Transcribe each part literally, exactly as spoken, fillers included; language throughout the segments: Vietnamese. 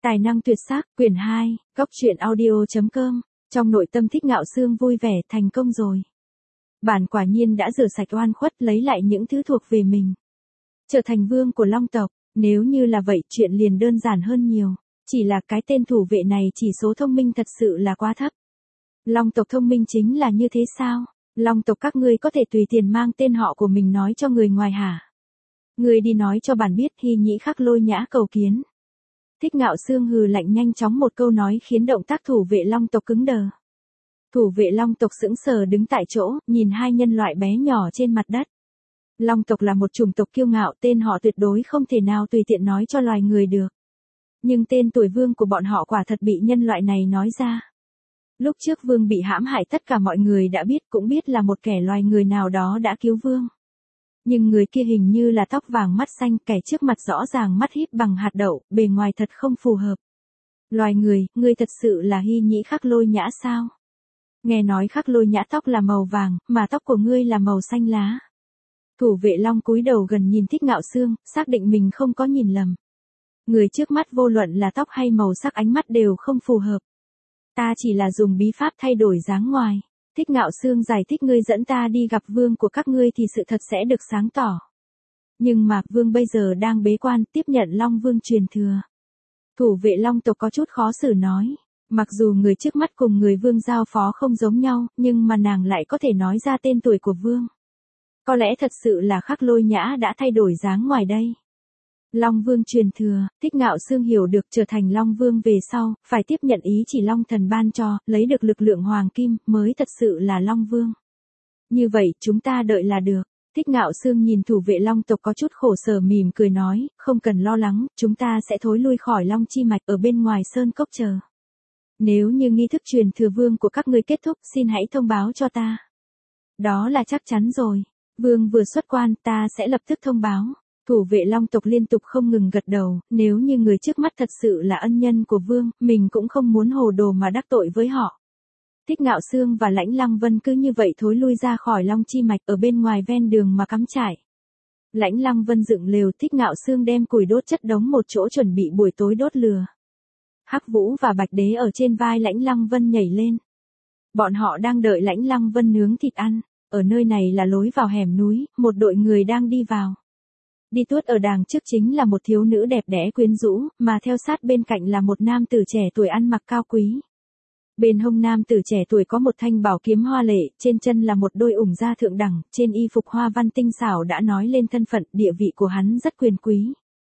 Tài năng tuyệt sắc, quyển hai, góc truyện audio chấm com. Trong nội tâm Thích Ngạo Sương vui vẻ, thành công rồi. Bản quả nhiên đã rửa sạch oan khuất, lấy lại những thứ thuộc về mình. Trở thành vương của Long tộc, nếu như là vậy chuyện liền đơn giản hơn nhiều. Chỉ là cái tên thủ vệ này chỉ số thông minh thật sự là quá thấp. Long tộc thông minh chính là như thế sao? Long tộc các ngươi có thể tùy tiền mang tên họ của mình nói cho người ngoài hả? Ngươi đi nói cho bản biết, Hy Nhĩ Khắc Lôi Nhã cầu kiến. Thích Ngạo Sương hừ lạnh, nhanh chóng một câu nói khiến động tác thủ vệ Long tộc cứng đờ. Thủ vệ Long tộc sững sờ đứng tại chỗ, nhìn hai nhân loại bé nhỏ trên mặt đất. Long tộc là một chủng tộc kiêu ngạo, tên họ tuyệt đối không thể nào tùy tiện nói cho loài người được. Nhưng tên tuổi vương của bọn họ quả thật bị nhân loại này nói ra. Lúc trước vương bị hãm hại tất cả mọi người đã biết, cũng biết là một kẻ loài người nào đó đã cứu vương. Nhưng người kia hình như là tóc vàng mắt xanh, kẻ trước mặt rõ ràng mắt híp bằng hạt đậu, bề ngoài thật không phù hợp. Loài người, ngươi thật sự là Hy Nhĩ Khắc Lôi Nhã sao? Nghe nói Khắc Lôi Nhã tóc là màu vàng, mà tóc của ngươi là màu xanh lá. Thủ vệ Long cúi đầu gần nhìn Thích Ngạo Sương, xác định mình không có nhìn lầm. Người trước mắt vô luận là tóc hay màu sắc ánh mắt đều không phù hợp. Ta chỉ là dùng bí pháp thay đổi dáng ngoài. Thích Ngạo Sương giải thích, ngươi dẫn ta đi gặp vương của các ngươi thì sự thật sẽ được sáng tỏ. Nhưng mà vương bây giờ đang bế quan, tiếp nhận Long Vương truyền thừa. Thủ vệ Long tộc có chút khó xử nói. Mặc dù người trước mắt cùng người vương giao phó không giống nhau, nhưng mà nàng lại có thể nói ra tên tuổi của vương. Có lẽ thật sự là Khắc Lôi Nhã đã thay đổi dáng ngoài đây. Long Vương truyền thừa, Thích Ngạo Sương hiểu được trở thành Long Vương về sau, phải tiếp nhận ý chỉ Long Thần ban cho, lấy được lực lượng hoàng kim, mới thật sự là Long Vương. Như vậy, chúng ta đợi là được. Thích Ngạo Sương nhìn thủ vệ Long tộc có chút khổ sở mỉm cười nói, không cần lo lắng, chúng ta sẽ thối lui khỏi Long Chi Mạch ở bên ngoài sơn cốc chờ. Nếu như nghi thức truyền thừa vương của các ngươi kết thúc, xin hãy thông báo cho ta. Đó là chắc chắn rồi. Vương vừa xuất quan, ta sẽ lập tức thông báo. Thủ vệ Long tộc liên tục không ngừng gật đầu, nếu như người trước mắt thật sự là ân nhân của vương, mình cũng không muốn hồ đồ mà đắc tội với họ. Thích Ngạo Sương và Lãnh Lăng Vân cứ như vậy thối lui ra khỏi Long Chi Mạch ở bên ngoài ven đường mà cắm trại. Lãnh Lăng Vân dựng lều, Thích Ngạo Sương đem củi đốt chất đống một chỗ chuẩn bị buổi tối đốt lửa. Hắc Vũ và Bạch Đế ở trên vai Lãnh Lăng Vân nhảy lên. Bọn họ đang đợi Lãnh Lăng Vân nướng thịt ăn. Ở nơi này là lối vào hẻm núi, một đội người đang đi vào. Đi tuốt ở đàng trước chính là một thiếu nữ đẹp đẽ quyến rũ, mà theo sát bên cạnh là một nam tử trẻ tuổi ăn mặc cao quý. Bên hông nam tử trẻ tuổi có một thanh bảo kiếm hoa lệ, trên chân là một đôi ủng da thượng đẳng, trên y phục hoa văn tinh xảo đã nói lên thân phận, địa vị của hắn rất quyền quý.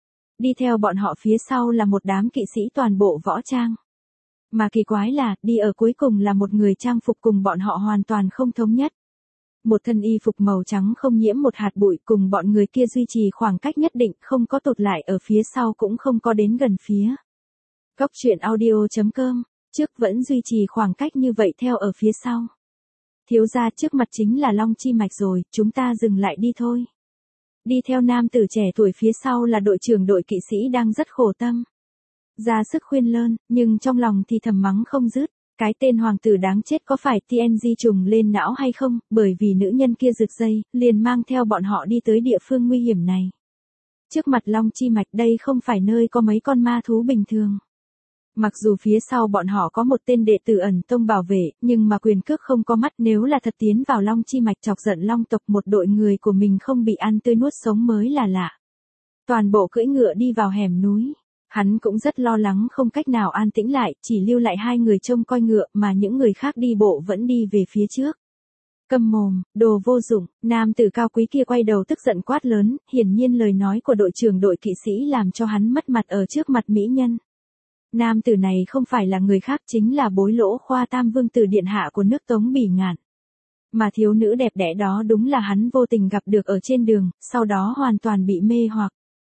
Đi theo bọn họ phía sau là một đám kỵ sĩ toàn bộ võ trang. Mà kỳ quái là, đi ở cuối cùng là một người trang phục cùng bọn họ hoàn toàn không thống nhất. Một thân y phục màu trắng không nhiễm một hạt bụi, cùng bọn người kia duy trì khoảng cách nhất định, không có tụt lại ở phía sau cũng không có đến gần phía. Góc truyện audio chấm com, trước vẫn duy trì khoảng cách như vậy theo ở phía sau. Thiếu gia, trước mặt chính là Long Chi Mạch rồi, chúng ta dừng lại đi thôi. Đi theo nam tử trẻ tuổi phía sau là đội trưởng đội kỵ sĩ đang rất khổ tâm. Ra sức khuyên lơn, nhưng trong lòng thì thầm mắng không dứt. Cái tên hoàng tử đáng chết có phải tê en giê trùng lên não hay không, bởi vì nữ nhân kia rực dây, liền mang theo bọn họ đi tới địa phương nguy hiểm này. Trước mặt Long Chi Mạch đây không phải nơi có mấy con ma thú bình thường. Mặc dù phía sau bọn họ có một tên đệ tử ẩn tông bảo vệ, nhưng mà quyền cước không có mắt, nếu là thật tiến vào Long Chi Mạch chọc giận Long tộc, một đội người của mình không bị ăn tươi nuốt sống mới là lạ. Toàn bộ cưỡi ngựa đi vào hẻm núi. Hắn cũng rất lo lắng không cách nào an tĩnh lại, chỉ lưu lại hai người trông coi ngựa mà những người khác đi bộ vẫn đi về phía trước. Câm mồm, đồ vô dụng, nam tử cao quý kia quay đầu tức giận quát lớn, hiển nhiên lời nói của đội trưởng đội kỵ sĩ làm cho hắn mất mặt ở trước mặt mỹ nhân. Nam tử này không phải là người khác, chính là Bối Lỗ Khoa Tam Vương tử điện hạ của nước Tống Bỉ Ngạn. Mà thiếu nữ đẹp đẽ đó đúng là hắn vô tình gặp được ở trên đường, sau đó hoàn toàn bị mê hoặc.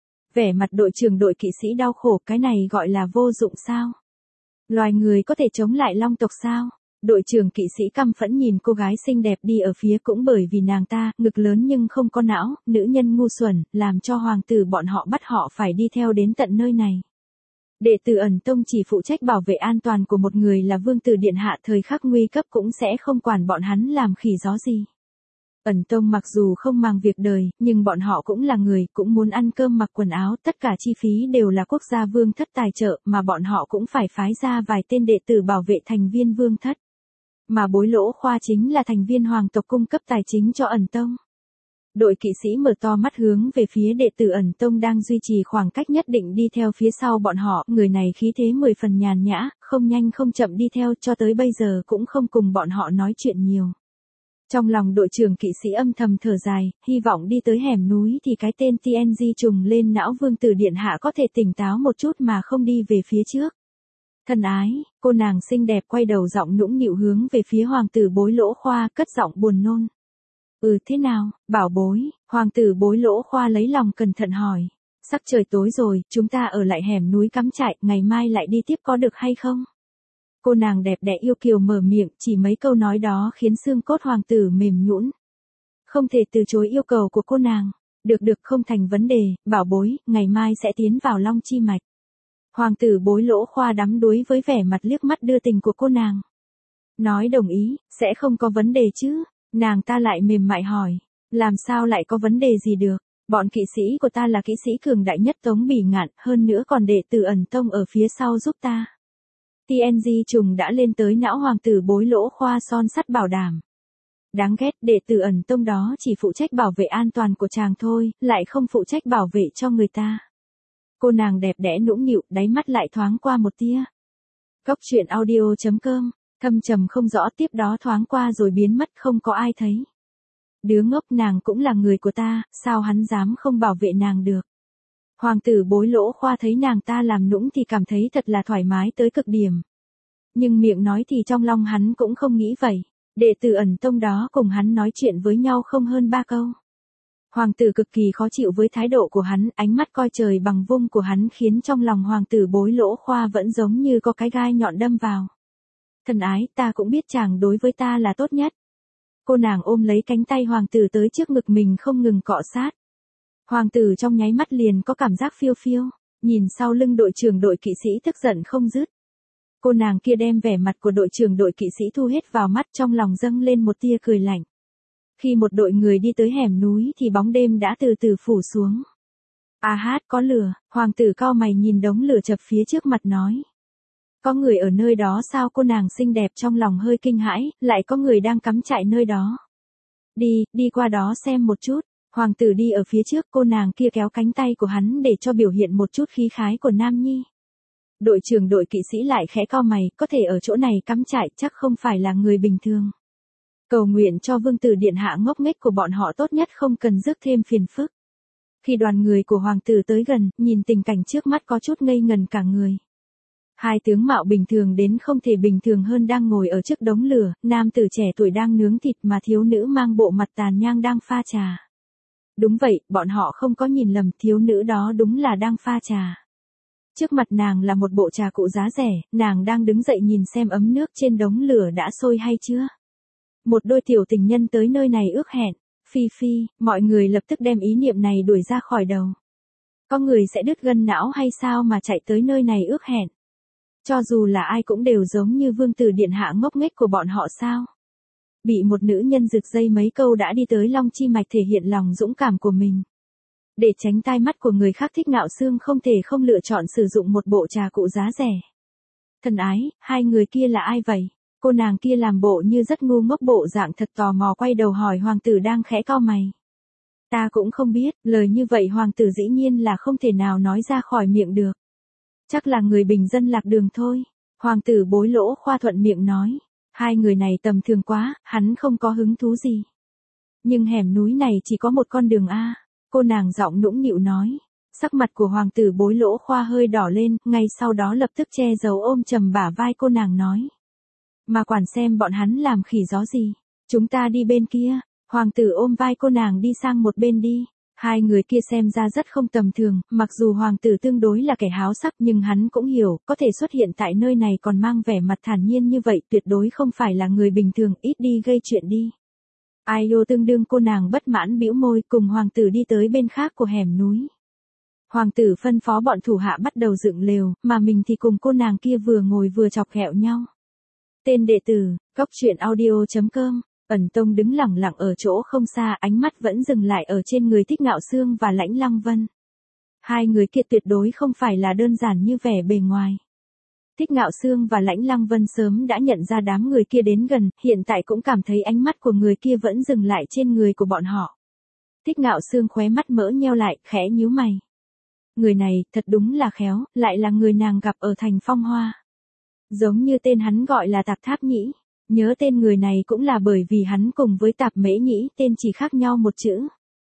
Vẻ mặt đội trưởng đội kỵ sĩ đau khổ, cái này gọi là vô dụng sao? Loài người có thể chống lại Long tộc sao? Đội trưởng kỵ sĩ căm phẫn nhìn cô gái xinh đẹp đi ở phía, cũng bởi vì nàng ta, ngực lớn nhưng không có não, nữ nhân ngu xuẩn, làm cho hoàng tử bọn họ bắt họ phải đi theo đến tận nơi này. Đệ tử ẩn tông chỉ phụ trách bảo vệ an toàn của một người là vương tử điện hạ, thời khắc nguy cấp cũng sẽ không quản bọn hắn làm khỉ gió gì. Ẩn Tông mặc dù không mang việc đời, nhưng bọn họ cũng là người, cũng muốn ăn cơm mặc quần áo, tất cả chi phí đều là quốc gia vương thất tài trợ, mà bọn họ cũng phải phái ra vài tên đệ tử bảo vệ thành viên vương thất. Mà Bối Lỗ Khoa chính là thành viên hoàng tộc cung cấp tài chính cho Ẩn Tông. Đội kỵ sĩ mở to mắt hướng về phía đệ tử Ẩn Tông đang duy trì khoảng cách nhất định đi theo phía sau bọn họ, người này khí thế mười phần nhàn nhã, không nhanh không chậm đi theo cho tới bây giờ cũng không cùng bọn họ nói chuyện nhiều. Trong lòng đội trưởng kỵ sĩ âm thầm thở dài, hy vọng đi tới hẻm núi thì cái tên tê en giê trùng lên não vương tử điện hạ có thể tỉnh táo một chút mà không đi về phía trước. Thân ái, cô nàng xinh đẹp quay đầu giọng nũng nịu hướng về phía hoàng tử Bối Lỗ Khoa, cất giọng buồn nôn. Ừ thế nào, bảo bối, hoàng tử Bối Lỗ Khoa lấy lòng cẩn thận hỏi. Sắc trời tối rồi, chúng ta ở lại hẻm núi cắm trại, ngày mai lại đi tiếp có được hay không? Cô nàng đẹp đẽ yêu kiều mở miệng, chỉ mấy câu nói đó khiến xương cốt hoàng tử mềm nhũn. Không thể từ chối yêu cầu của cô nàng. Được được không thành vấn đề, bảo bối, ngày mai sẽ tiến vào Long Chi Mạch. Hoàng tử Bối Lỗ Khoa đắm đuối với vẻ mặt liếc mắt đưa tình của cô nàng. Nói đồng ý, sẽ không có vấn đề chứ. Nàng ta lại mềm mại hỏi. Làm sao lại có vấn đề gì được? Bọn kỵ sĩ của ta là kỵ sĩ cường đại nhất Tống Bỉ Ngạn, hơn nữa còn đệ tử Ẩn Tông ở phía sau giúp ta. tê en giê trùng đã lên tới não hoàng tử Bối Lỗ Khoa son sắt bảo đảm. Đáng ghét, đệ tử Ẩn Tông đó chỉ phụ trách bảo vệ an toàn của chàng thôi, lại không phụ trách bảo vệ cho người ta. Cô nàng đẹp đẽ nũng nịu, đáy mắt lại thoáng qua một tia. Cốc truyện audio chấm com, thâm trầm không rõ tiếp đó thoáng qua rồi biến mất không có ai thấy. Đứa ngốc, nàng cũng là người của ta, sao hắn dám không bảo vệ nàng được. Hoàng tử Bối Lỗ Khoa thấy nàng ta làm nũng thì cảm thấy thật là thoải mái tới cực điểm. Nhưng miệng nói thì trong lòng hắn cũng không nghĩ vậy. Đệ tử Ẩn Tông đó cùng hắn nói chuyện với nhau không hơn ba câu. Hoàng tử cực kỳ khó chịu với thái độ của hắn, ánh mắt coi trời bằng vung của hắn khiến trong lòng hoàng tử Bối Lỗ Khoa vẫn giống như có cái gai nhọn đâm vào. Thân ái, ta cũng biết chàng đối với ta là tốt nhất. Cô nàng ôm lấy cánh tay hoàng tử tới trước ngực mình không ngừng cọ sát. Hoàng tử trong nháy mắt liền có cảm giác phiêu phiêu, nhìn sau lưng đội trưởng đội kỵ sĩ tức giận không dứt. Cô nàng kia đem vẻ mặt của đội trưởng đội kỵ sĩ thu hết vào mắt, trong lòng dâng lên một tia cười lạnh. Khi một đội người đi tới hẻm núi thì bóng đêm đã từ từ phủ xuống. À hát, có lửa, hoàng tử cau mày nhìn đống lửa chập phía trước mặt nói. Có người ở nơi đó sao? Cô nàng xinh đẹp trong lòng hơi kinh hãi, lại có người đang cắm trại nơi đó. Đi, đi qua đó xem một chút. Hoàng tử đi ở phía trước, cô nàng kia kéo cánh tay của hắn để cho biểu hiện một chút khí khái của nam nhi. Đội trưởng đội kỵ sĩ lại khẽ cau mày, có thể ở chỗ này cắm trại chắc không phải là người bình thường. Cầu nguyện cho vương tử điện hạ ngốc nghếch của bọn họ tốt nhất không cần rước thêm phiền phức. Khi đoàn người của hoàng tử tới gần, nhìn tình cảnh trước mắt có chút ngây ngần cả người. Hai tướng mạo bình thường đến không thể bình thường hơn đang ngồi ở trước đống lửa, nam tử trẻ tuổi đang nướng thịt mà thiếu nữ mang bộ mặt tàn nhang đang pha trà. Đúng vậy, bọn họ không có nhìn lầm, thiếu nữ đó đúng là đang pha trà. Trước mặt nàng là một bộ trà cụ giá rẻ, nàng đang đứng dậy nhìn xem ấm nước trên đống lửa đã sôi hay chưa. Một đôi tiểu tình nhân tới nơi này ước hẹn, phi phi, mọi người lập tức đem ý niệm này đuổi ra khỏi đầu. Có người sẽ đứt gân não hay sao mà chạy tới nơi này ước hẹn. Cho dù là ai cũng đều giống như vương tử điện hạ ngốc nghếch của bọn họ sao. Bị một nữ nhân rực dây mấy câu đã đi tới Long Chi Mạch thể hiện lòng dũng cảm của mình. Để tránh tai mắt của người khác thích ngạo xương không thể không lựa chọn sử dụng một bộ trà cụ giá rẻ. Thân ái, hai người kia là ai vậy? Cô nàng kia làm bộ như rất ngu ngốc, bộ dạng thật tò mò quay đầu hỏi hoàng tử đang khẽ cau mày. Ta cũng không biết, lời như vậy hoàng tử dĩ nhiên là không thể nào nói ra khỏi miệng được. Chắc là người bình dân lạc đường thôi. Hoàng tử Bối Lỗ Khoa thuận miệng nói. Hai người này tầm thường quá, hắn không có hứng thú gì. Nhưng hẻm núi này chỉ có một con đường A. Cô nàng giọng nũng nịu nói. Sắc mặt của hoàng tử Bối Lỗ Khoa hơi đỏ lên, ngay sau đó lập tức che giấu ôm chầm bả vai cô nàng nói. Mà quản xem bọn hắn làm khỉ gió gì. Chúng ta đi bên kia. Hoàng tử ôm vai cô nàng đi sang một bên đi. Hai người kia xem ra rất không tầm thường, mặc dù hoàng tử tương đối là kẻ háo sắc nhưng hắn cũng hiểu, có thể xuất hiện tại nơi này còn mang vẻ mặt thản nhiên như vậy tuyệt đối không phải là người bình thường, ít đi gây chuyện đi. Ai đô tương đương cô nàng bất mãn bĩu môi cùng hoàng tử đi tới bên khác của hẻm núi. Hoàng tử phân phó bọn thủ hạ bắt đầu dựng lều, mà mình thì cùng cô nàng kia vừa ngồi vừa chọc ghẹo nhau. Tên đệ tử, cốc truyện audio chấm com Ẩn Tông đứng lẳng lặng ở chỗ không xa, ánh mắt vẫn dừng lại ở trên người Thích Ngạo Sương và Lãnh Lăng Vân. Hai người kia tuyệt đối không phải là đơn giản như vẻ bề ngoài. Thích Ngạo Sương và Lãnh Lăng Vân sớm đã nhận ra đám người kia đến gần, hiện tại cũng cảm thấy ánh mắt của người kia vẫn dừng lại trên người của bọn họ. Thích Ngạo Sương khóe mắt mỡ nheo lại, khẽ nhíu mày. Người này, thật đúng là khéo, lại là người nàng gặp ở thành Phong Hoa. Giống như tên hắn gọi là Tạp Tháp Nhĩ. Nhớ tên người này cũng là bởi vì hắn cùng với Tạp Mễ Nhĩ tên chỉ khác nhau một chữ.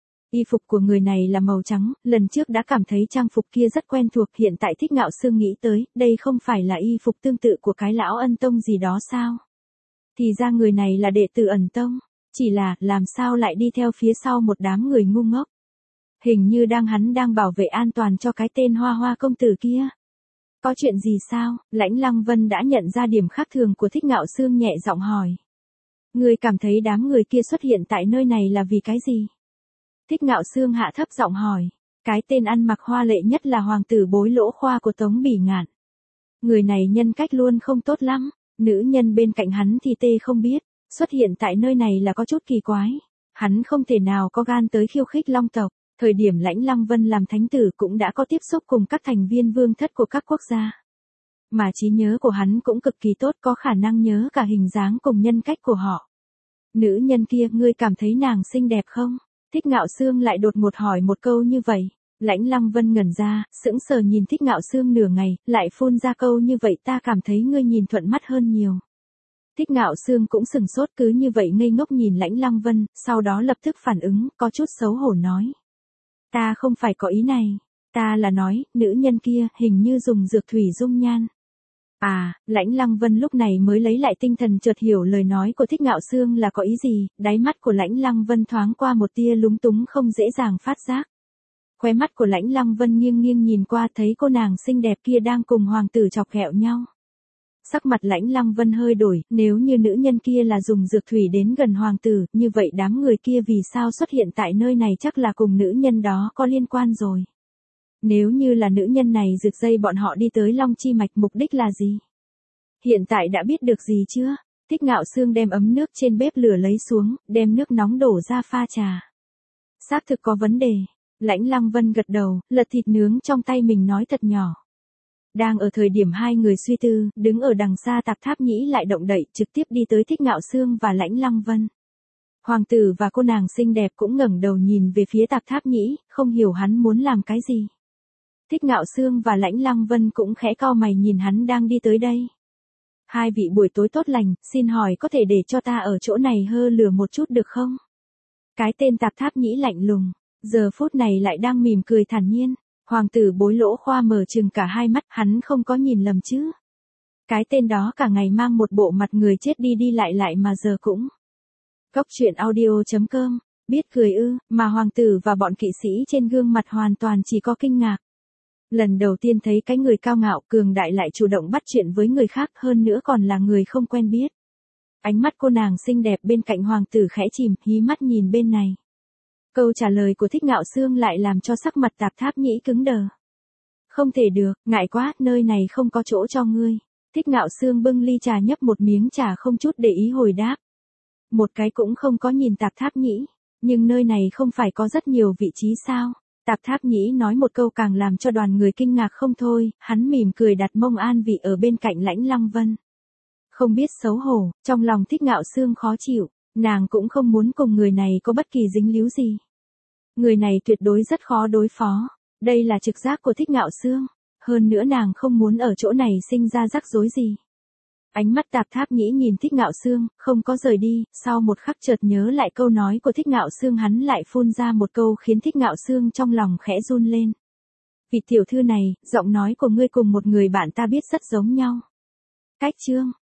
Y phục của người này là màu trắng, lần trước đã cảm thấy trang phục kia rất quen thuộc, hiện tại Thích Ngạo Sương nghĩ tới, đây không phải là y phục tương tự của cái lão Ân Tông gì đó sao? Thì ra người này là đệ tử Ẩn Tông, chỉ là làm sao lại đi theo phía sau một đám người ngu ngốc. Hình như đang hắn đang bảo vệ an toàn cho cái tên Hoa Hoa công tử kia. Có chuyện gì sao? Lãnh Lăng Vân đã nhận ra điểm khác thường của Thích Ngạo Sương, nhẹ giọng hỏi. Người cảm thấy đám người kia xuất hiện tại nơi này là vì cái gì? Thích Ngạo Sương hạ thấp giọng hỏi. Cái tên ăn mặc hoa lệ nhất là hoàng tử Bối Lỗ Khoa của Tống Bỉ Ngạn. Người này nhân cách luôn không tốt lắm, nữ nhân bên cạnh hắn thì tê không biết, xuất hiện tại nơi này là có chút kỳ quái. Hắn không thể nào có gan tới khiêu khích Long tộc. Thời điểm Lãnh Lăng Vân làm thánh tử cũng đã có tiếp xúc cùng các thành viên vương thất của các quốc gia. Mà trí nhớ của hắn cũng cực kỳ tốt, có khả năng nhớ cả hình dáng cùng nhân cách của họ. Nữ nhân kia, ngươi cảm thấy nàng xinh đẹp không? Thích Ngạo Sương lại đột ngột hỏi một câu như vậy. Lãnh Lăng Vân ngẩn ra, sững sờ nhìn Thích Ngạo Sương nửa ngày, lại phun ra câu như vậy, ta cảm thấy ngươi nhìn thuận mắt hơn nhiều. Thích Ngạo Sương cũng sừng sốt, cứ như vậy ngây ngốc nhìn Lãnh Lăng Vân, sau đó lập tức phản ứng, có chút xấu hổ nói. Ta không phải có ý này, ta là nói, nữ nhân kia, hình như dùng dược thủy dung nhan. À, Lãnh Lăng Vân lúc này mới lấy lại tinh thần, chợt hiểu lời nói của Thích Ngạo Sương là có ý gì, đáy mắt của Lãnh Lăng Vân thoáng qua một tia lúng túng không dễ dàng phát giác. Khóe mắt của Lãnh Lăng Vân nghiêng nghiêng nhìn qua, thấy cô nàng xinh đẹp kia đang cùng hoàng tử chọc ghẹo nhau. Sắc mặt Lãnh Lăng Vân hơi đổi, nếu như nữ nhân kia là dùng dược thủy đến gần hoàng tử, như vậy đám người kia vì sao xuất hiện tại nơi này, chắc là cùng nữ nhân đó có liên quan rồi. Nếu như là nữ nhân này rực dây bọn họ đi tới Long Chi Mạch, mục đích là gì? Hiện tại đã biết được gì chưa? Thích Ngạo Sương đem ấm nước trên bếp lửa lấy xuống, đem nước nóng đổ ra pha trà. Xác thực có vấn đề. Lãnh Lăng Vân gật đầu, lật thịt nướng trong tay mình nói thật nhỏ. Đang ở thời điểm hai người suy tư, đứng ở đằng xa Tạp Tháp Nhĩ lại động đậy, trực tiếp đi tới Thích Ngạo Sương và Lãnh Lăng Vân. Hoàng tử và cô nàng xinh đẹp cũng ngẩng đầu nhìn về phía Tạp Tháp Nhĩ, không hiểu hắn muốn làm cái gì. Thích Ngạo Sương và Lãnh Lăng Vân cũng khẽ cau mày nhìn hắn đang đi tới đây. Hai vị buổi tối tốt lành, xin hỏi có thể để cho ta ở chỗ này hơ lửa một chút được không? Cái tên Tạp Tháp Nhĩ lạnh lùng, giờ phút này lại đang mỉm cười thản nhiên. Hoàng tử Bối Lỗ Khoa mở trừng cả hai mắt, hắn không có nhìn lầm chứ. Cái tên đó cả ngày mang một bộ mặt người chết đi đi lại lại mà giờ cũng. Cốc truyện audio chấm com, biết cười ư, mà hoàng tử và bọn kỵ sĩ trên gương mặt hoàn toàn chỉ có kinh ngạc. Lần đầu tiên thấy cái người cao ngạo cường đại lại chủ động bắt chuyện với người khác, hơn nữa còn là người không quen biết. Ánh mắt cô nàng xinh đẹp bên cạnh hoàng tử khẽ chìm, hí mắt nhìn bên này. Câu trả lời của Thích Ngạo Sương lại làm cho sắc mặt Tạp Tháp Nhĩ cứng đờ. Không thể được, ngại quá, nơi này không có chỗ cho ngươi. Thích Ngạo Sương bưng ly trà nhấp một miếng trà không chút để ý hồi đáp. Một cái cũng không có nhìn Tạp Tháp Nhĩ, nhưng nơi này không phải có rất nhiều vị trí sao? Tạp Tháp Nhĩ nói một câu càng làm cho đoàn người kinh ngạc không thôi, hắn mỉm cười đặt mông an vị ở bên cạnh Lãnh Lăng Vân. Không biết xấu hổ, trong lòng Thích Ngạo Sương khó chịu, nàng cũng không muốn cùng người này có bất kỳ dính líu gì. Người này tuyệt đối rất khó đối phó, đây là trực giác của Thích Ngạo Sương, hơn nữa nàng không muốn ở chỗ này sinh ra rắc rối gì. Ánh mắt Tạp Tháp Nhĩ nhìn Thích Ngạo Sương, không có rời đi, sau một khắc chợt nhớ lại câu nói của Thích Ngạo Sương, hắn lại phun ra một câu khiến Thích Ngạo Sương trong lòng khẽ run lên. Vị tiểu thư này, giọng nói của ngươi cùng một người bạn ta biết rất giống nhau. Cách chương